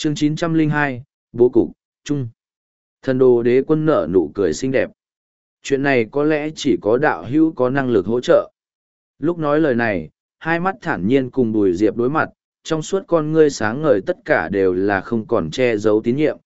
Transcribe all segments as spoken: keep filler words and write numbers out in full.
Chương chín trăm lẻ hai, Bố cục, Trung. Thần đồ đế quân nở nụ cười xinh đẹp. Chuyện này có lẽ chỉ có đạo hữu có năng lực hỗ trợ. Lúc nói lời này, hai mắt thản nhiên cùng Bùi Diệp đối mặt, trong suốt con ngươi sáng ngời tất cả đều là không còn che giấu tín nhiệm.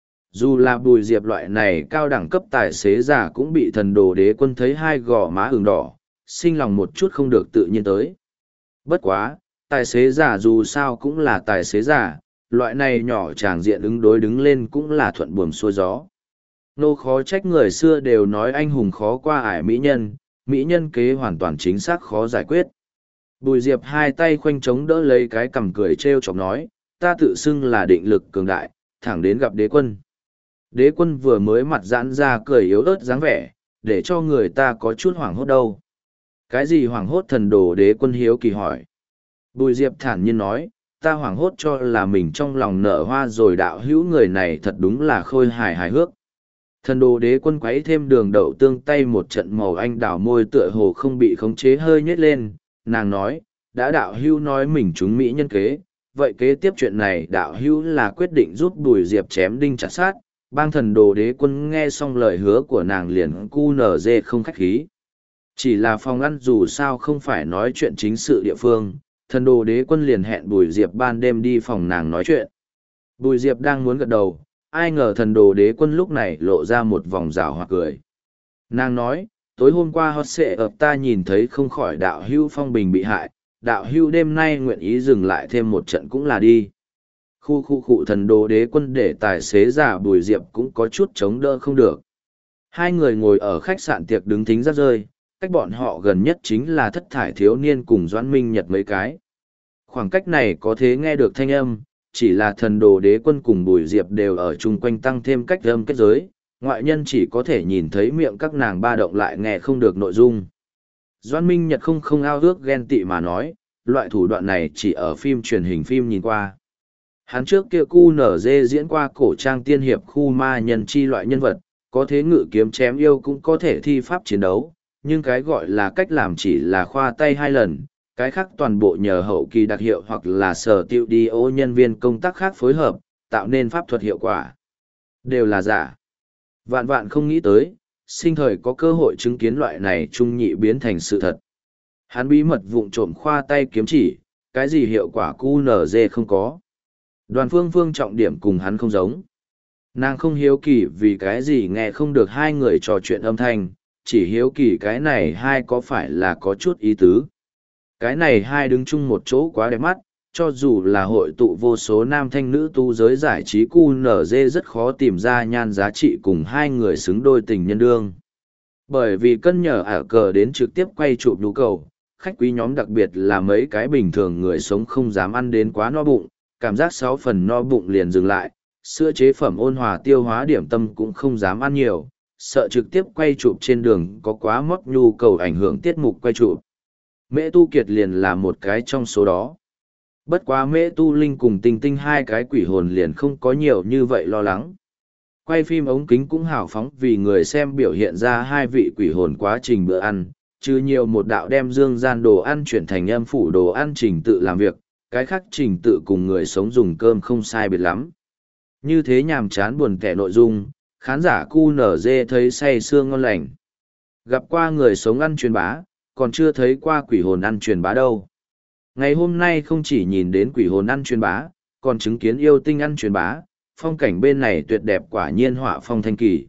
Dù là Bùi Diệp loại này cao đẳng cấp tài xế giả cũng bị thần đồ đế quân thấy hai gò má ửng đỏ, sinh lòng một chút không được tự nhiên tới. Bất quá, tài xế giả dù sao cũng là tài xế giả, loại này nhỏ tràng diện ứng đối đứng lên cũng là thuận buồm xuôi gió. Nô khó trách người xưa đều nói anh hùng khó qua ải mỹ nhân, mỹ nhân kế hoàn toàn chính xác khó giải quyết. Bùi Diệp hai tay khoanh chống đỡ lấy cái cằm cười trêu chọc nói, ta tự xưng là định lực cường đại, thẳng đến gặp đế quân. Đế quân vừa mới mặt giãn ra cười yếu ớt dáng vẻ, để cho người ta có chút hoảng hốt đâu. Cái gì hoảng hốt? Thần đồ đế quân hiếu kỳ hỏi. Bùi Diệp thản nhiên nói, ta hoảng hốt cho là mình trong lòng nở hoa rồi đạo hữu người này thật đúng là khôi hài hài hước. Thần đồ đế quân quấy thêm đường đậu tương tay một trận màu anh đào môi tựa hồ không bị khống chế hơi nhếch lên, nàng nói, đã đạo hữu nói mình trúng mỹ nhân kế, vậy kế tiếp chuyện này đạo hữu là quyết định giúp Bùi Diệp chém đinh chặt sát. Bang thần đồ đế quân nghe xong lời hứa của nàng liền cu nở dê không khách khí. Chỉ là phòng ăn dù sao không phải nói chuyện chính sự địa phương, thần đồ đế quân liền hẹn Bùi Diệp ban đêm đi phòng nàng nói chuyện. Bùi Diệp đang muốn gật đầu, ai ngờ thần đồ đế quân lúc này lộ ra một vòng rào hoặc cười. Nàng nói, tối hôm qua hot xệ ập ta nhìn thấy không khỏi đạo hưu phong bình bị hại, đạo hưu đêm nay nguyện ý dừng lại thêm một trận cũng là đi. Khu khu khu thần đồ đế quân để tài xế giả Bùi Diệp cũng có chút chống đỡ không được. Hai người ngồi ở khách sạn tiệc đứng thính rác rơi, cách bọn họ gần nhất chính là thất thải thiếu niên cùng Doãn Minh Nhật mấy cái. Khoảng cách này có thể nghe được thanh âm, chỉ là thần đồ đế quân cùng Bùi Diệp đều ở chung quanh tăng thêm cách âm kết giới, ngoại nhân chỉ có thể nhìn thấy miệng các nàng ba động lại nghe không được nội dung. Doãn Minh Nhật không không ao ước ghen tị mà nói, loại thủ đoạn này chỉ ở phim truyền hình phim nhìn qua. Hắn trước kia cu nở dê diễn qua cổ trang tiên hiệp khu ma nhân chi loại nhân vật, có thế ngự kiếm chém yêu cũng có thể thi pháp chiến đấu, nhưng cái gọi là cách làm chỉ là khoa tay hai lần, cái khác toàn bộ nhờ hậu kỳ đặc hiệu hoặc là sở tiêu đi ô nhân viên công tác khác phối hợp, tạo nên pháp thuật hiệu quả. Đều là giả. Vạn vạn không nghĩ tới, sinh thời có cơ hội chứng kiến loại này trung nhị biến thành sự thật. Hắn bí mật vụng trộm khoa tay kiếm chỉ, cái gì hiệu quả cu nở dê không có. Đoàn phương phương trọng điểm cùng hắn không giống. Nàng không hiếu kỳ vì cái gì nghe không được hai người trò chuyện âm thanh, chỉ hiếu kỳ cái này hai có phải là có chút ý tứ. Cái này hai đứng chung một chỗ quá đẹp mắt, cho dù là hội tụ vô số nam thanh nữ tu giới giải trí cu nở dê rất khó tìm ra nhan giá trị cùng hai người xứng đôi tình nhân đương. Bởi vì cân nhờ ả cờ đến trực tiếp quay chụp nhu cầu, khách quý nhóm đặc biệt là mấy cái bình thường người sống không dám ăn đến quá no bụng, cảm giác sáu phần no bụng liền dừng lại, sữa chế phẩm ôn hòa tiêu hóa điểm tâm cũng không dám ăn nhiều, sợ trực tiếp quay chụp trên đường có quá mất nhu cầu ảnh hưởng tiết mục quay chụp. Mễ Tu Kiệt liền là một cái trong số đó. Bất quá Mễ Tu Linh cùng Tinh Tinh hai cái quỷ hồn liền không có nhiều như vậy lo lắng. Quay phim ống kính cũng hào phóng vì người xem biểu hiện ra hai vị quỷ hồn quá trình bữa ăn, chứ nhiều một đạo đem dương gian đồ ăn chuyển thành âm phủ đồ ăn trình tự làm việc, cái khác trình tự cùng người sống dùng cơm không sai biệt lắm. Như thế nhàm chán buồn tẻ nội dung, khán giả cu nở dê thấy say sưa ngon lành. Gặp qua người sống ăn truyền bá, còn chưa thấy qua quỷ hồn ăn truyền bá đâu. Ngày hôm nay không chỉ nhìn đến quỷ hồn ăn truyền bá, còn chứng kiến yêu tinh ăn truyền bá, phong cảnh bên này tuyệt đẹp quả nhiên họa phong thanh kỳ.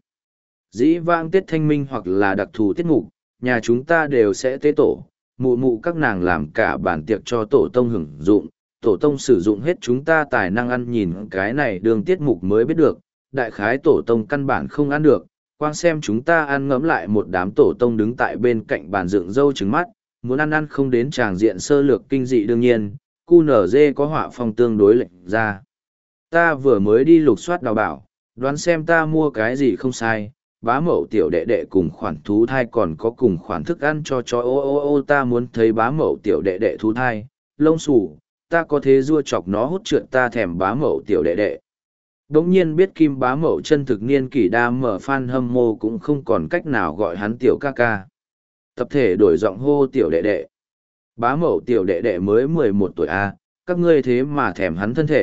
Dĩ vãng Tết Thanh Minh hoặc là đặc thù tiết mục, nhà chúng ta đều sẽ tế tổ, mụ mụ các nàng làm cả bản tiệc cho tổ tông hưởng dụng, tổ tông sử dụng hết chúng ta tài năng ăn nhìn cái này đường tiết mục mới biết được, đại khái tổ tông căn bản không ăn được, quang xem chúng ta ăn ngẫm lại một đám tổ tông đứng tại bên cạnh bàn dựng râu trứng mắt, muốn ăn ăn không đến tràng diện sơ lược kinh dị đương nhiên, cu nở dê có họa phong tương đối lệnh ra. Ta vừa mới đi lục soát đào bảo, đoán xem ta mua cái gì không sai, bá mẫu tiểu đệ đệ cùng khoản thú thai còn có cùng khoản thức ăn cho chó ô ô ô ta muốn thấy bá mẫu tiểu đệ đệ thú thai, lông xù, ta có thế rua chọc nó hút trượt ta thèm bá mẫu tiểu đệ đệ. Đống nhiên biết kim bá mẫu chân thực niên kỷ đa mở fan hâm mộ cũng không còn cách nào gọi hắn tiểu ca ca. Tập thể đổi giọng hô tiểu đệ đệ. Bá mẫu tiểu đệ đệ mới mười một tuổi a, các ngươi thế mà thèm hắn thân thể,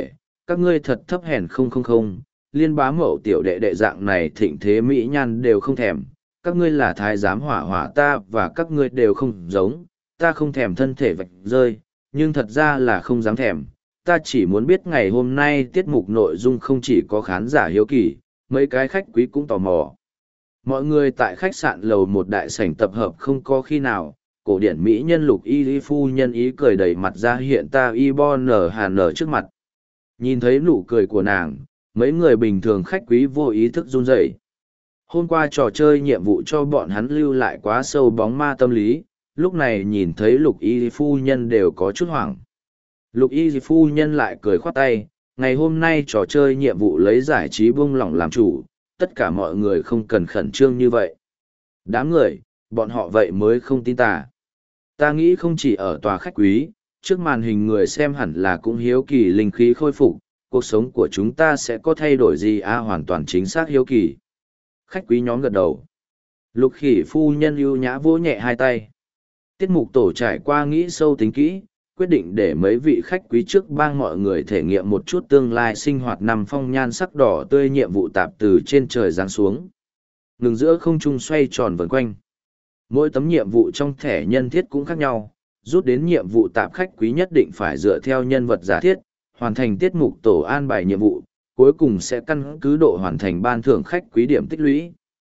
các ngươi thật thấp hèn không không không, liên bá mậu tiểu đệ đệ dạng này thịnh thế mỹ nhan đều không thèm, các ngươi là thái giám hỏa hỏa ta và các ngươi đều không giống, ta không thèm thân thể vạch rơi, nhưng thật ra là không dám thèm, ta chỉ muốn biết ngày hôm nay tiết mục nội dung không chỉ có khán giả hiếu kỳ, mấy cái khách quý cũng tò mò. Mọi người tại khách sạn lầu một đại sảnh tập hợp không có khi nào, cổ điển mỹ nhân Lục Y Y phu nhân ý cười đầy mặt ra hiện ta y bo nở hà nở trước mặt. Nhìn thấy nụ cười của nàng, mấy người bình thường khách quý vô ý thức run rẩy. Hôm qua trò chơi nhiệm vụ cho bọn hắn lưu lại quá sâu bóng ma tâm lý, lúc này nhìn thấy Lục Y phu nhân đều có chút hoảng. Lục Y phu nhân lại cười khoát tay, ngày hôm nay trò chơi nhiệm vụ lấy giải trí buông lỏng làm chủ, tất cả mọi người không cần khẩn trương như vậy. Đám người, bọn họ vậy mới không tin ta. Ta nghĩ không chỉ ở tòa khách quý, trước màn hình người xem hẳn là cũng hiếu kỳ linh khí khôi phục, cuộc sống của chúng ta sẽ có thay đổi gì à hoàn toàn chính xác hiếu kỳ. Khách quý nhóm gật đầu. Lục Khỉ phu nhân ưu nhã vỗ nhẹ hai tay. Tiết mục tổ trải qua nghĩ sâu tính kỹ, quyết định để mấy vị khách quý trước bang mọi người thể nghiệm một chút tương lai sinh hoạt nằm phong nhan sắc đỏ tươi nhiệm vụ tạp từ trên trời giáng xuống. Ngừng giữa không trung xoay tròn vần quanh. Mỗi tấm nhiệm vụ trong thẻ nhân thiết cũng khác nhau, rút đến nhiệm vụ tạp khách quý nhất định phải dựa theo nhân vật giả thiết, hoàn thành tiết mục tổ an bài nhiệm vụ, cuối cùng sẽ căn cứ độ hoàn thành ban thưởng khách quý điểm tích lũy.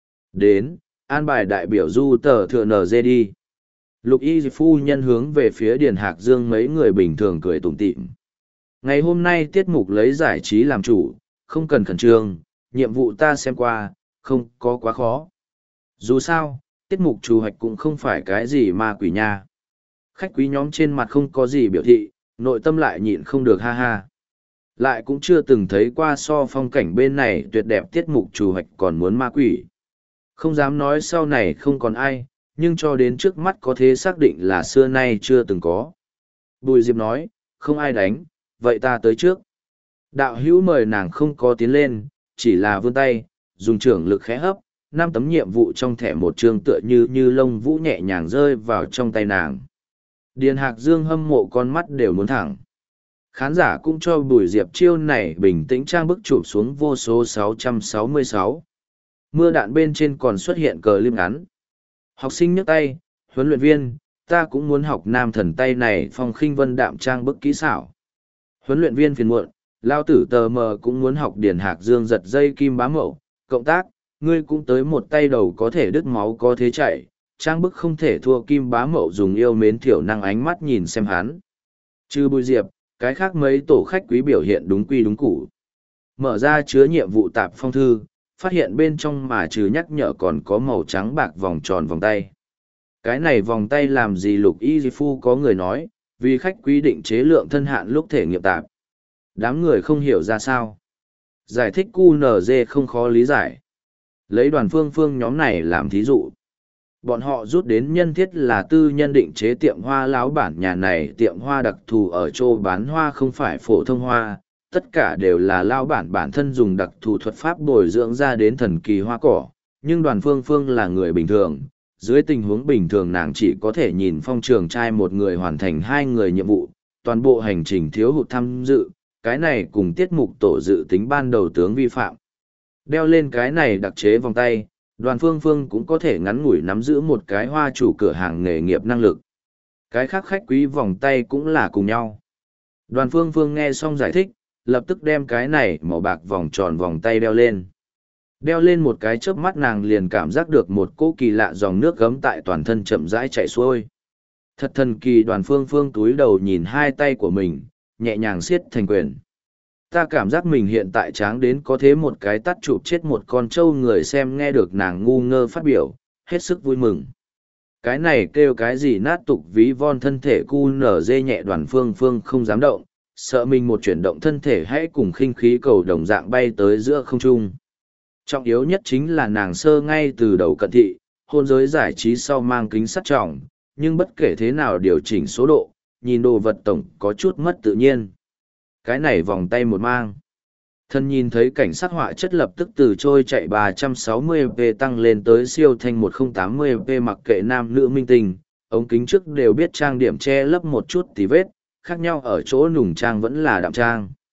Đến, an bài đại biểu du tờ thừa en giê đi. Lục Y phu nhân hướng về phía Điền Hạc Dương mấy người bình thường cười tủm tỉm. Ngày hôm nay tiết mục lấy giải trí làm chủ, không cần khẩn trương, nhiệm vụ ta xem qua, không có quá khó. Dù sao, tiết mục chủ hoạch cũng không phải cái gì ma quỷ nha. Khách quý nhóm trên mặt không có gì biểu thị, nội tâm lại nhịn không được ha ha. Lại cũng chưa từng thấy qua so phong cảnh bên này tuyệt đẹp tiết mục chủ hoạch còn muốn ma quỷ. Không dám nói sau này không còn ai, nhưng cho đến trước mắt có thể xác định là xưa nay chưa từng có. Bùi Diệp nói, không ai đánh, vậy ta tới trước. Đạo hữu mời nàng không có tiến lên, chỉ là vươn tay, dùng trưởng lực khẽ hấp, năm tấm nhiệm vụ trong thẻ một chương tựa như như lông vũ nhẹ nhàng rơi vào trong tay nàng. Điền Hạc Dương hâm mộ con mắt đều muốn thẳng. Khán giả cũng cho Bùi Diệp chiêu này bình tĩnh trang bức chụp xuống vô số sáu trăm sáu mươi sáu. Mưa đạn bên trên còn xuất hiện cờ liêm ngắn. Học sinh nhấc tay, huấn luyện viên, ta cũng muốn học nam thần tay này phong khinh vân đạm trang bức kỹ xảo. Huấn luyện viên phiền muộn, lao tử tờ mờ cũng muốn học Điền Hạc Dương giật dây kim bá mậu, cộng tác, ngươi cũng tới một tay đầu có thể đứt máu có thế chạy, trang bức không thể thua kim bá mậu dùng yêu mến thiểu năng ánh mắt nhìn xem hắn. Trừ Bùi Diệp, cái khác mấy tổ khách quý biểu hiện đúng quy đúng củ. Mở ra chứa nhiệm vụ tạp phong thư, phát hiện bên trong mà trừ nhắc nhở còn có màu trắng bạc vòng tròn vòng tay. Cái này vòng tay làm gì Lục Y phu có người nói, vì khách quý định chế lượng thân hạn lúc thể nghiệm tạp. Đám người không hiểu ra sao. Giải thích quy en giê không khó lý giải. Lấy đoàn phương phương nhóm này làm thí dụ. Bọn họ rút đến nhân thiết là tư nhân định chế tiệm hoa láo bản nhà này tiệm hoa đặc thù ở châu bán hoa không phải phổ thông hoa, tất cả đều là lao bản bản thân dùng đặc thù thuật pháp bồi dưỡng ra đến thần kỳ hoa cỏ, nhưng đoàn phương phương là người bình thường. Dưới tình huống bình thường nàng chỉ có thể nhìn phong trường trai một người hoàn thành hai người nhiệm vụ, toàn bộ hành trình thiếu hụt tham dự, cái này cùng tiết mục tổ dự tính ban đầu tướng vi phạm. Đeo lên cái này đặc chế vòng tay, đoàn phương phương cũng có thể ngắn ngủi nắm giữ một cái hoa chủ cửa hàng nghề nghiệp năng lực. Cái khác khách quý vòng tay cũng là cùng nhau. Đoàn phương phương nghe xong giải thích, lập tức đem cái này màu bạc vòng tròn vòng tay đeo lên. Đeo lên một cái chớp mắt nàng liền cảm giác được một cỗ kỳ lạ dòng nước gấm tại toàn thân chậm rãi chảy xuôi. Thật thần kỳ đoàn phương phương túi đầu nhìn hai tay của mình, nhẹ nhàng siết thành quyền. Ta cảm giác mình hiện tại tráng đến có thế một cái tắt chụp chết một con trâu người xem nghe được nàng ngu ngơ phát biểu, hết sức vui mừng. Cái này kêu cái gì nát tục ví von thân thể cu nở dê nhẹ đoàn phương phương không dám động, sợ mình một chuyển động thân thể hãy cùng khinh khí cầu đồng dạng bay tới giữa không trung. Trọng yếu nhất chính là nàng sơ ngay từ đầu cận thị, hôn giới giải trí sau mang kính sắt trọng, nhưng bất kể thế nào điều chỉnh số độ, nhìn đồ vật tổng có chút mất tự nhiên. Cái này vòng tay một mang. Thân nhìn thấy cảnh sát họa chất lập tức từ trôi chạy ba trăm sáu mươi p tăng lên tới siêu thanh một nghìn tám mươi p mặc kệ nam nữ minh tình, ống kính trước đều biết trang điểm che lấp một chút tí vết, khác nhau ở chỗ nùng trang vẫn là đạm trang.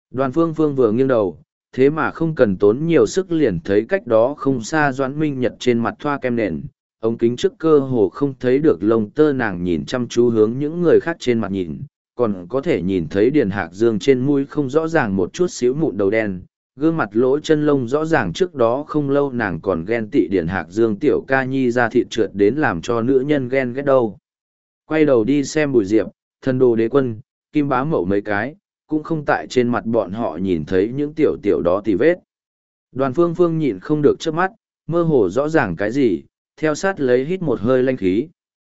Đoàn Phương Phương vừa nghiêng đầu, thế mà không cần tốn nhiều sức liền thấy cách đó không xa Doãn Minh Nhật trên mặt thoa kem nền, ống kính trước cơ hồ không thấy được lông tơ nàng nhìn chăm chú hướng những người khác trên mặt nhìn, còn có thể nhìn thấy Điền Hạc Dương trên mũi không rõ ràng một chút xíu mụn đầu đen, gương mặt lỗ chân lông rõ ràng trước đó không lâu nàng còn ghen tị Điền Hạc Dương tiểu ca nhi ra thịt trượt đến làm cho nữ nhân ghen ghét đâu. Quay đầu đi xem Bùi Diệp, Thần Đồ Đế Quân, Kim Bá Mậu mấy cái, cũng không tại trên mặt bọn họ nhìn thấy những tiểu tiểu đó tì vết. Đoàn Phương Phương nhịn không được trước mắt, mơ hồ rõ ràng cái gì, theo sát lấy hít một hơi linh khí.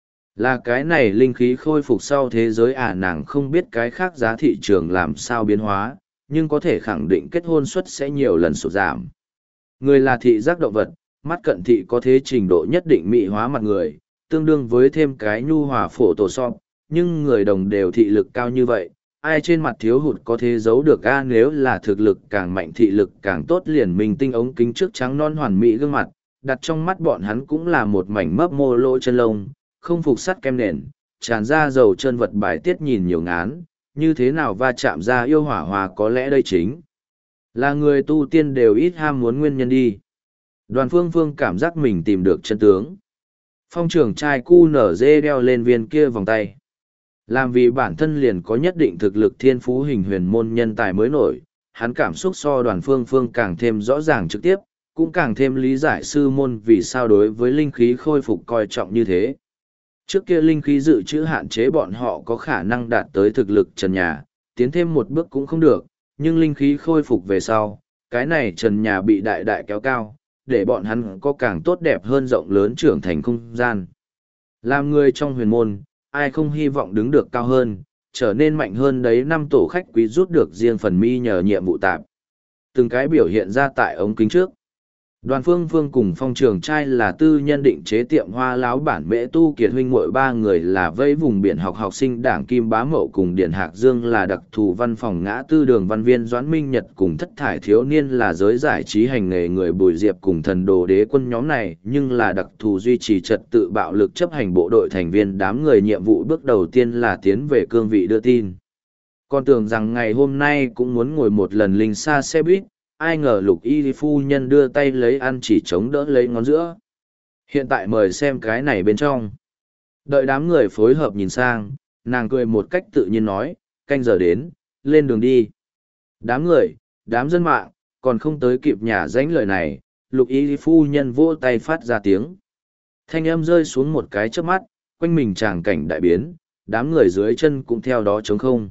Là cái này linh khí khôi phục sau thế giới à, nàng không biết cái khác giá thị trường làm sao biến hóa, nhưng có thể khẳng định kết hôn suất sẽ nhiều lần sụt giảm. Người là thị giác động vật, mắt cận thị có thế trình độ nhất định mỹ hóa mặt người, tương đương với thêm cái nhu hòa phổ tổ sọp, nhưng người đồng đều thị lực cao như vậy, ai trên mặt thiếu hụt có thể giấu được a, nếu là thực lực càng mạnh thị lực càng tốt liền mình tinh ống kính trước trắng non hoàn mỹ gương mặt, đặt trong mắt bọn hắn cũng là một mảnh mấp mô lỗ chân lông, không phục sắt kem nền, tràn ra dầu chân vật bài tiết nhìn nhiều ngán, như thế nào va chạm ra yêu hỏa hòa, có lẽ đây chính là người tu tiên đều ít ham muốn nguyên nhân đi. Đoàn Phương Phương cảm giác mình tìm được chân tướng. Phong trưởng trai cu nở dê đeo lên viên kia vòng tay. Làm vì bản thân liền có nhất định thực lực thiên phú hình huyền môn nhân tài mới nổi, hắn cảm xúc so Đoàn Phương Phương càng thêm rõ ràng trực tiếp, cũng càng thêm lý giải sư môn vì sao đối với linh khí khôi phục coi trọng như thế. Trước kia linh khí dự trữ hạn chế bọn họ có khả năng đạt tới thực lực trần nhà, tiến thêm một bước cũng không được, nhưng linh khí khôi phục về sau, cái này trần nhà bị đại đại kéo cao, để bọn hắn có càng tốt đẹp hơn rộng lớn trưởng thành không gian. Làm người trong huyền môn, ai không hy vọng đứng được cao hơn, trở nên mạnh hơn đấy, năm tổ khách quý rút được riêng phần mi nhờ nhiệm vụ tạp. Từng cái biểu hiện ra tại ống kính trước. Đoàn Phương Phương cùng Phong Trường Trai là tư nhân định chế tiệm hoa láo bản Mễ Tu Kiệt huynh muội ba người là vây vùng biển học học sinh đảng Kim Bá Mậu cùng Điền Hạc Dương là đặc thù văn phòng ngã tư đường văn viên Doãn Minh Nhật cùng thất thải thiếu niên là giới giải trí hành nghề người Bùi Diệp cùng Thần Đồ Đế Quân nhóm này, nhưng là đặc thù duy trì trật tự bạo lực chấp hành bộ đội thành viên đám người. Nhiệm vụ bước đầu tiên là tiến về cương vị đưa tin. Con tưởng rằng ngày hôm nay cũng muốn ngồi một lần linh xa xe buýt, ai ngờ Lục Y phu nhân đưa tay lấy ăn chỉ chống đỡ lấy ngón giữa. Hiện tại mời xem cái này bên trong. Đợi đám người phối hợp nhìn sang, nàng cười một cách tự nhiên nói, canh giờ đến, lên đường đi. Đám người, đám dân mạng, còn không tới kịp nhả danh lời này, Lục Y phu nhân vỗ tay phát ra tiếng. Thanh âm rơi xuống một cái chớp mắt, quanh mình tràng cảnh đại biến, đám người dưới chân cũng theo đó trống không.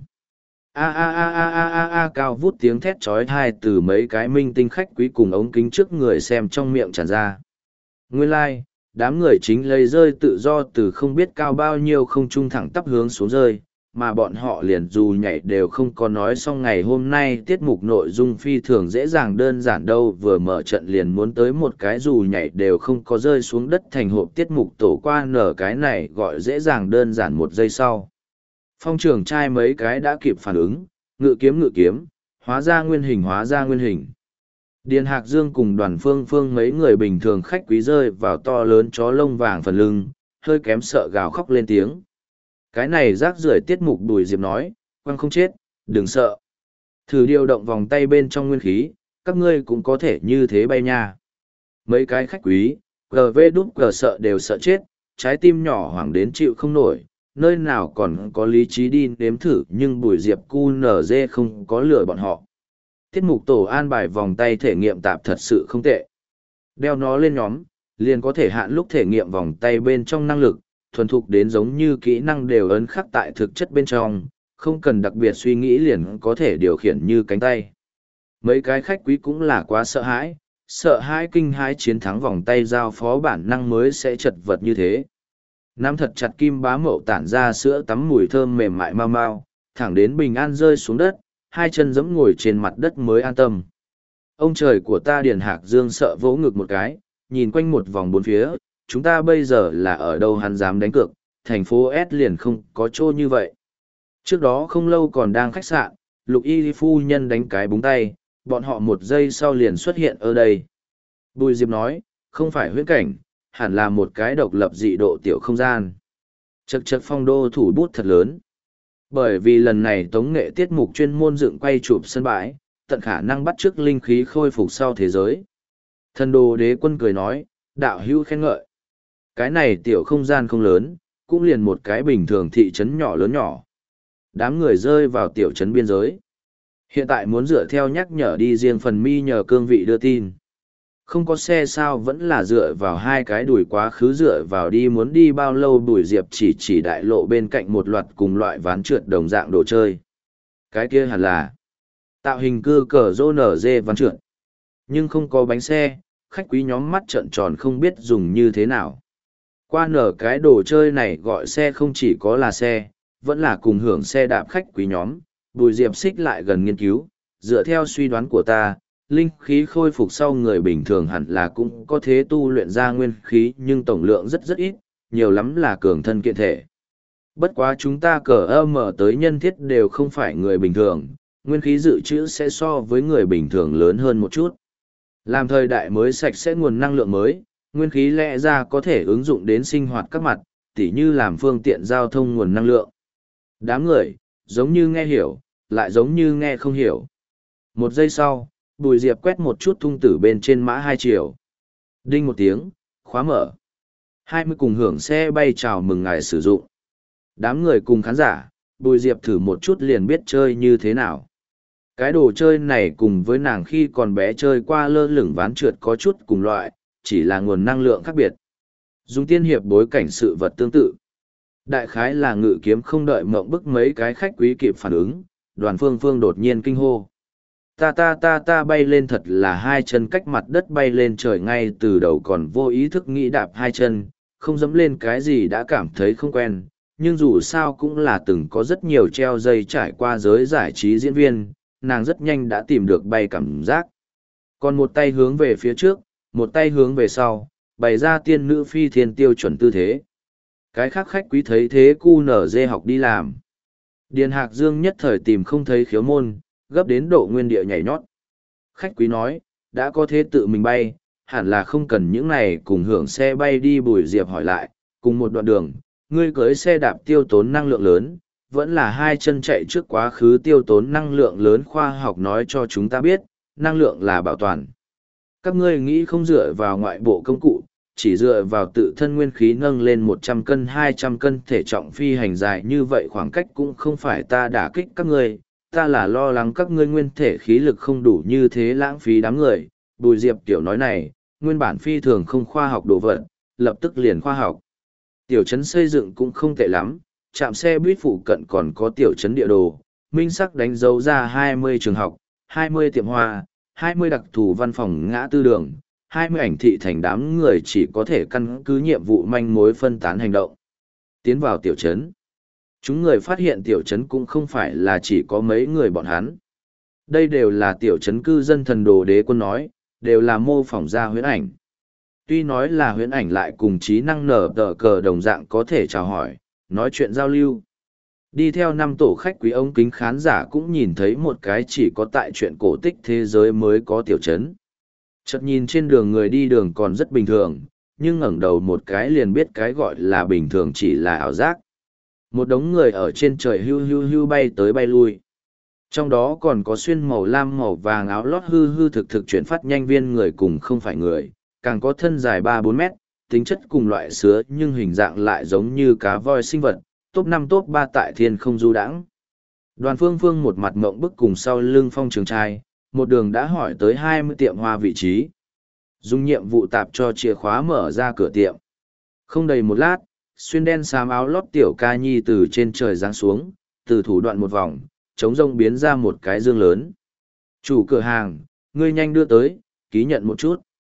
A a a a a a a cao vút tiếng thét chói tai từ mấy cái minh tinh khách quý cùng ống kính trước người xem trong miệng tràn ra. Nguyên lai, like, đám người chính lấy rơi tự do từ không biết cao bao nhiêu không trung thẳng tắp hướng xuống rơi, mà bọn họ liền dù nhảy đều không có nói xong. Ngày hôm nay tiết mục nội dung phi thường dễ dàng đơn giản đâu, vừa mở trận liền muốn tới một cái dù nhảy đều không có rơi xuống đất thành hộp tiết mục tổ qua nở, cái này gọi dễ dàng đơn giản một giây sau. Phong Trường Trai mấy cái đã kịp phản ứng, ngự kiếm ngự kiếm, hóa ra nguyên hình hóa ra nguyên hình. Điền Hạc Dương cùng Đoàn Phương Phương mấy người bình thường khách quý rơi vào to lớn chó lông vàng phần lưng, hơi kém sợ gào khóc lên tiếng. Cái này rác rưởi tiết mục Bùi Diệp nói, quăng không chết, đừng sợ. Thử điều động vòng tay bên trong nguyên khí, các ngươi cũng có thể như thế bay nha. Mấy cái khách quý, gờ vê đút gờ sợ đều sợ chết, trái tim nhỏ hoảng đến chịu không nổi, nơi nào còn có lý trí đi nếm thử, nhưng Bùi Diệp cu nở dê không có lừa bọn họ. Tiết mục tổ an bài vòng tay thể nghiệm tạp thật sự không tệ. Đeo nó lên nhóm, liền có thể hạn lúc thể nghiệm vòng tay bên trong năng lực, thuần thục đến giống như kỹ năng đều ấn khắc tại thực chất bên trong, không cần đặc biệt suy nghĩ liền có thể điều khiển như cánh tay. Mấy cái khách quý cũng là quá sợ hãi, sợ hãi kinh hãi chiến thắng vòng tay giao phó bản năng mới sẽ chật vật như thế. Nắm thật chặt Kim Bá Mậu tản ra sữa tắm mùi thơm mềm mại mau mau, thẳng đến bình an rơi xuống đất, hai chân giẫm ngồi trên mặt đất mới an tâm. Ông trời của ta, Điền Hạc Dương sợ vỗ ngực một cái, nhìn quanh một vòng bốn phía, chúng ta bây giờ là ở đâu hắn dám đánh cược, thành phố S liền không có chỗ như vậy. Trước đó không lâu còn đang khách sạn, Lục Y phu nhân đánh cái búng tay, bọn họ một giây sau liền xuất hiện ở đây. Bùi Diệp nói, không phải huyễn cảnh, hẳn là một cái độc lập dị độ tiểu không gian. Chậc chậc phong đô thủ bút thật lớn. Bởi vì lần này tống nghệ tiết mục chuyên môn dựng quay chụp sân bãi, tận khả năng bắt chước linh khí khôi phục sau thế giới. Thần đồ đế quân cười nói, đạo hữu khen ngợi. Cái này tiểu không gian không lớn, cũng liền một cái bình thường thị trấn nhỏ lớn nhỏ. Đám người rơi vào tiểu trấn biên giới. Hiện tại muốn dựa theo nhắc nhở đi riêng phần mi nhờ cương vị đưa tin. Không có xe sao vẫn là dựa vào hai cái đùi quá khứ dựa vào đi muốn đi bao lâu Bùi Diệp chỉ chỉ đại lộ bên cạnh một loạt cùng loại ván trượt đồng dạng đồ chơi. Cái kia hẳn là tạo hình cưa cờ rô nở dê ván trượt. Nhưng không có bánh xe, khách quý nhóm mắt trợn tròn không biết dùng như thế nào. Qua nở cái đồ chơi này gọi xe không chỉ có là xe, vẫn là cùng hưởng xe đạp khách quý nhóm. Bùi Diệp xích lại gần nghiên cứu, dựa theo suy đoán của ta, linh khí khôi phục sau người bình thường hẳn là cũng có thể tu luyện ra nguyên khí nhưng tổng lượng rất rất ít, nhiều lắm là cường thân kiện thể. Bất quá chúng ta cờ ơ mở tới nhân thiết đều không phải người bình thường, nguyên khí dự trữ sẽ so với người bình thường lớn hơn một chút. Làm thời đại mới sạch sẽ nguồn năng lượng mới, nguyên khí lẽ ra có thể ứng dụng đến sinh hoạt các mặt, tỉ như làm phương tiện giao thông nguồn năng lượng. Đám người, giống như nghe hiểu, lại giống như nghe không hiểu. Một giây sau, Bùi Diệp quét một chút thung tử bên trên mã hai chiều. Đinh một tiếng, khóa mở. Hai mươi cùng hưởng xe bay chào mừng ngài sử dụng. Đám người cùng khán giả, Bùi Diệp thử một chút liền biết chơi như thế nào. Cái đồ chơi này cùng với nàng khi còn bé chơi qua lơ lửng ván trượt có chút cùng loại, chỉ là nguồn năng lượng khác biệt. Dùng tiên hiệp bối cảnh sự vật tương tự. Đại khái là ngự kiếm không đợi mộng bức mấy cái khách quý kịp phản ứng, đoàn phương phương đột nhiên kinh hô. Ta ta ta ta bay lên thật là hai chân cách mặt đất bay lên trời ngay từ đầu còn vô ý thức nghĩ đạp hai chân, không dẫm lên cái gì đã cảm thấy không quen, nhưng dù sao cũng là từng có rất nhiều treo dây trải qua giới giải trí diễn viên, nàng rất nhanh đã tìm được bay cảm giác. Còn một tay hướng về phía trước, một tay hướng về sau, bày ra tiên nữ phi thiên tiêu chuẩn tư thế. Cái khác khách quý thấy thế cu nở dê học đi làm. Điền Hạc Dương nhất thời tìm không thấy khiếu môn, gấp đến độ nguyên địa nhảy nhót. Khách quý nói, đã có thế tự mình bay, hẳn là không cần những này cùng hưởng xe bay đi. Bùi Diệp hỏi lại, cùng một đoạn đường, ngươi cưới xe đạp tiêu tốn năng lượng lớn, vẫn là hai chân chạy trước quá khứ tiêu tốn năng lượng lớn. Khoa học nói cho chúng ta biết, năng lượng là bảo toàn. Các ngươi nghĩ không dựa vào ngoại bộ công cụ, chỉ dựa vào tự thân nguyên khí nâng lên một trăm cân hai trăm cân thể trọng phi hành dài như vậy khoảng cách cũng không phải ta đả kích các ngươi, ta là lo lắng các ngươi nguyên thể khí lực không đủ như thế lãng phí đám người. Bùi Diệp kiểu nói này, nguyên bản phi thường không khoa học đồ vật, lập tức liền khoa học. Tiểu trấn xây dựng cũng không tệ lắm, trạm xe buýt phụ cận còn có tiểu trấn địa đồ, minh sắc đánh dấu ra hai mươi trường học, hai mươi tiệm hoa, hai mươi đặc thù văn phòng ngã tư đường, hai mươi ảnh thị thành. Đám người chỉ có thể căn cứ nhiệm vụ manh mối phân tán hành động. Tiến vào tiểu trấn. Chúng người phát hiện tiểu trấn cũng không phải là chỉ có mấy người bọn hắn. Đây đều là tiểu trấn cư dân. Thần đồ đế quân nói, đều là mô phỏng ra huyễn ảnh. Tuy nói là huyễn ảnh lại cùng trí năng nở tờ cờ đồng dạng có thể chào hỏi, nói chuyện giao lưu. Đi theo năm tổ khách quý ống kính khán giả cũng nhìn thấy một cái chỉ có tại chuyện cổ tích thế giới mới có tiểu trấn. Chợt nhìn trên đường người đi đường còn rất bình thường, nhưng ngẩng đầu một cái liền biết cái gọi là bình thường chỉ là ảo giác. Một đống người ở trên trời hưu hưu hưu bay tới bay lui. Trong đó còn có xuyên màu lam màu vàng áo lót hư hư thực thực chuyển phát nhanh viên người cùng không phải người, càng có thân dài ba bốn mét, tính chất cùng loại sứa nhưng hình dạng lại giống như cá voi sinh vật, top năm top ba tại thiên không du đãng. Đoàn phương phương một mặt mộng bức cùng sau lưng phong trường trai, một đường đã hỏi tới hai mươi tiệm hoa vị trí. Dùng nhiệm vụ tạp cho chìa khóa mở ra cửa tiệm. Không đầy một lát, xuyên đen xám áo lót tiểu ca nhi từ trên trời giáng xuống, từ thủ đoạn một vòng, chống rông biến ra một cái dương lớn. Chủ cửa hàng, ngươi nhanh đưa tới, ký nhận một chút.